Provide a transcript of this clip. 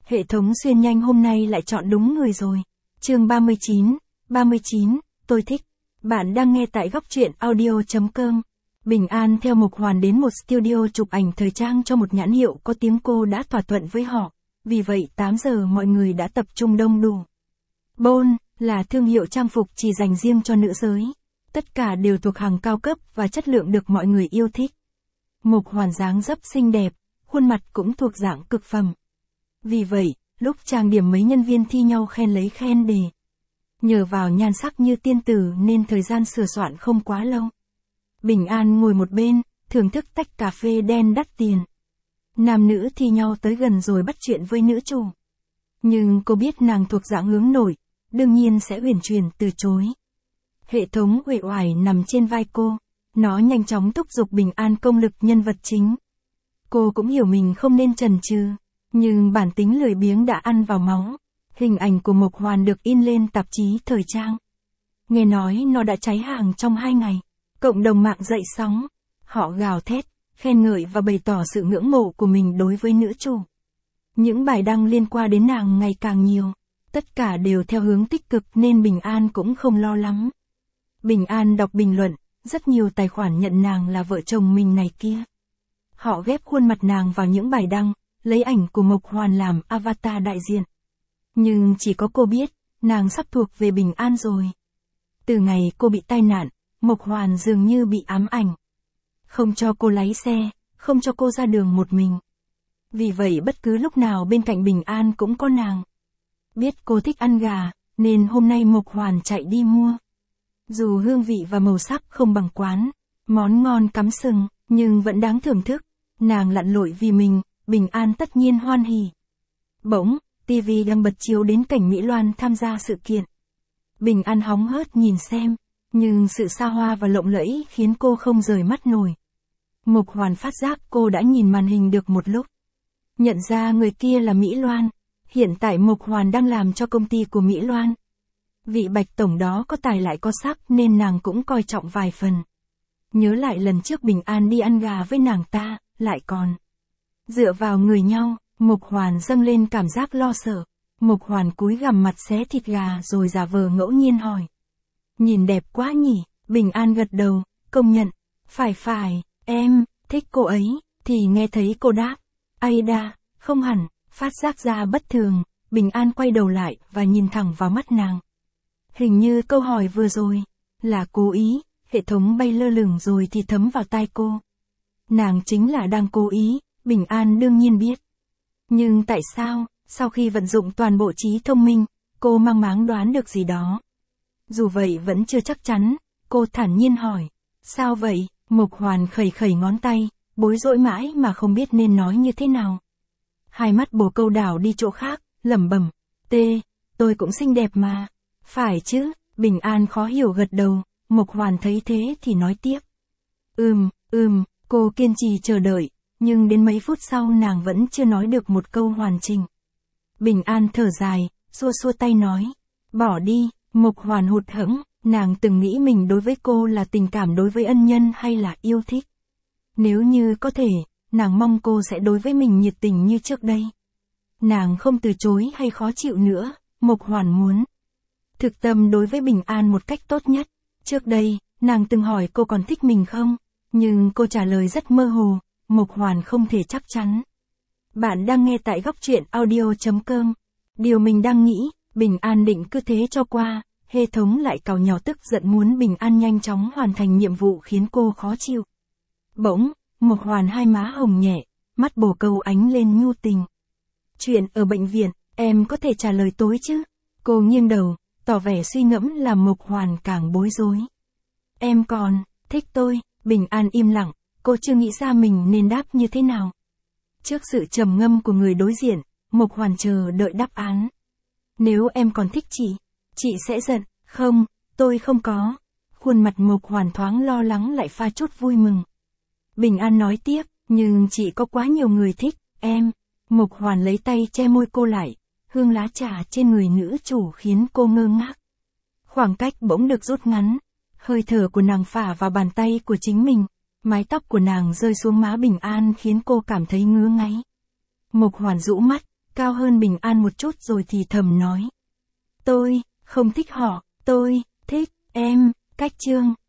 Hệ thống xuyên nhanh hôm nay lại chọn đúng người rồi. Chương 39, tôi thích. Bạn đang nghe tại góc truyện audio.com. Bình An theo Mộc Hoàn đến một studio chụp ảnh thời trang cho một nhãn hiệu có tiếng cô đã thỏa thuận với họ. Vì vậy 8 giờ mọi người đã tập trung đông đủ. Bone là thương hiệu trang phục chỉ dành riêng cho nữ giới. Tất cả đều thuộc hàng cao cấp và chất lượng được mọi người yêu thích. Mộc Hoàn dáng dấp xinh đẹp, khuôn mặt cũng thuộc dạng cực phẩm. Vì vậy, lúc trang điểm mấy nhân viên thi nhau khen lấy khen đề. Nhờ vào nhan sắc như tiên tử nên thời gian sửa soạn không quá lâu. Bình An ngồi một bên, thưởng thức tách cà phê đen đắt tiền. Nam nữ thi nhau tới gần rồi bắt chuyện với nữ chủ. Nhưng cô biết nàng thuộc dạng hướng nội, đương nhiên sẽ uyển chuyển từ chối. Hệ thống uể oải nằm trên vai cô, nó nhanh chóng thúc giục Bình An công lực nhân vật chính. Cô cũng hiểu mình không nên chần chừ, nhưng bản tính lười biếng đã ăn vào máu. Hình ảnh của Mộc Hoàn được in lên tạp chí thời trang. Nghe nói nó đã cháy hàng trong 2 ngày. Cộng đồng mạng dậy sóng. Họ gào thét, khen ngợi và bày tỏ sự ngưỡng mộ của mình đối với nữ chủ. Những bài đăng liên quan đến nàng ngày càng nhiều. Tất cả đều theo hướng tích cực nên Bình An cũng không lo lắng. Bình An đọc bình luận, rất nhiều tài khoản nhận nàng là vợ chồng mình này kia. Họ ghép khuôn mặt nàng vào những bài đăng, lấy ảnh của Mộc Hoàn làm avatar đại diện. Nhưng chỉ có cô biết, nàng sắp thuộc về Bình An rồi. Từ ngày cô bị tai nạn, Mộc Hoàn dường như bị ám ảnh. Không cho cô lái xe, không cho cô ra đường một mình. Vì vậy bất cứ lúc nào bên cạnh Bình An cũng có nàng. Biết cô thích ăn gà, nên hôm nay Mộc Hoàn chạy đi mua. Dù hương vị và màu sắc không bằng quán, món ngon cắm sừng, nhưng vẫn đáng thưởng thức. Nàng lặn lội vì mình, Bình An tất nhiên hoan hỉ. Bỗng, TV đang bật chiếu đến cảnh Mỹ Loan tham gia sự kiện. Bình An hóng hớt nhìn xem, nhưng sự xa hoa và lộng lẫy khiến cô không rời mắt nổi. Mộc Hoàn phát giác cô đã nhìn màn hình được một lúc. Nhận ra người kia là Mỹ Loan. Hiện tại Mộc Hoàn đang làm cho công ty của Mỹ Loan. Vị Bạch tổng đó có tài lại có sắc nên nàng cũng coi trọng vài phần. Nhớ lại lần trước Bình An đi ăn gà với nàng ta, lại còn dựa vào người nhau. Mộc Hoàn dâng lên cảm giác lo sợ. Mộc Hoàn cúi gằm mặt xé thịt gà rồi giả vờ ngẫu nhiên hỏi. Nhìn đẹp quá nhỉ? Bình An gật đầu, công nhận. Phải, em thích cô ấy. Thì nghe thấy cô đáp. Ây đa, không hẳn. Phát giác ra bất thường, Bình An quay đầu lại và nhìn thẳng vào mắt nàng. Hình như câu hỏi vừa rồi là cố ý. Hệ thống bay lơ lửng rồi thì thấm vào tai cô. Nàng chính là đang cố ý, Bình An đương nhiên biết. Nhưng tại sao, sau khi vận dụng toàn bộ trí thông minh, cô mang máng đoán được gì đó? Dù vậy vẫn chưa chắc chắn, cô thản nhiên hỏi. Sao vậy? Mộc Hoàn khẩy ngón tay, bối rối mãi mà không biết nên nói như thế nào. Hai mắt bồ câu đảo đi chỗ khác, lẩm bẩm. Tôi cũng xinh đẹp mà. Phải chứ? Bình An khó hiểu gật đầu. Mộc Hoàn thấy thế thì nói tiếp. Cô kiên trì chờ đợi. Nhưng đến mấy phút sau nàng vẫn chưa nói được một câu hoàn chỉnh. Bình An thở dài, xua tay nói. Bỏ đi. Mộc Hoàn hụt hẫng, nàng từng nghĩ mình đối với cô là tình cảm đối với ân nhân hay là yêu thích. Nếu như có thể, nàng mong cô sẽ đối với mình nhiệt tình như trước đây. Nàng không từ chối hay khó chịu nữa, Mộc Hoàn muốn thực tâm đối với Bình An một cách tốt nhất. Trước đây, nàng từng hỏi cô còn thích mình không, nhưng cô trả lời rất mơ hồ. Mộc Hoàn không thể chắc chắn. Bạn đang nghe tại góc truyện audio.com. Điều mình đang nghĩ, Bình An định cứ thế cho qua, hệ thống lại càu nhàu tức giận muốn Bình An nhanh chóng hoàn thành nhiệm vụ khiến cô khó chịu. Bỗng, Mộc Hoàn hai má hồng nhẹ, mắt bồ câu ánh lên nhu tình. Chuyện ở bệnh viện, em có thể trả lời tối chứ? Cô nghiêng đầu, tỏ vẻ suy ngẫm làm Mộc Hoàn càng bối rối. Em còn thích tôi? Bình An im lặng. Cô chưa nghĩ ra mình nên đáp như thế nào. Trước sự trầm ngâm của người đối diện, Mộc Hoàn chờ đợi đáp án. Nếu em còn thích chị sẽ giận. Không, tôi không có. Khuôn mặt Mộc Hoàn thoáng lo lắng lại pha chút vui mừng. Bình An nói tiếp, nhưng chị có quá nhiều người thích, em. Mộc Hoàn lấy tay che môi cô lại, hương lá trà trên người nữ chủ khiến cô ngơ ngác. Khoảng cách bỗng được rút ngắn, hơi thở của nàng phả vào bàn tay của chính mình. Mái tóc của nàng rơi xuống má Bình An khiến cô cảm thấy ngứa ngáy. Mộc Hoàn rũ mắt, cao hơn Bình An một chút rồi thì thầm nói. Tôi, không thích họ, tôi, thích, em, Cách Chương.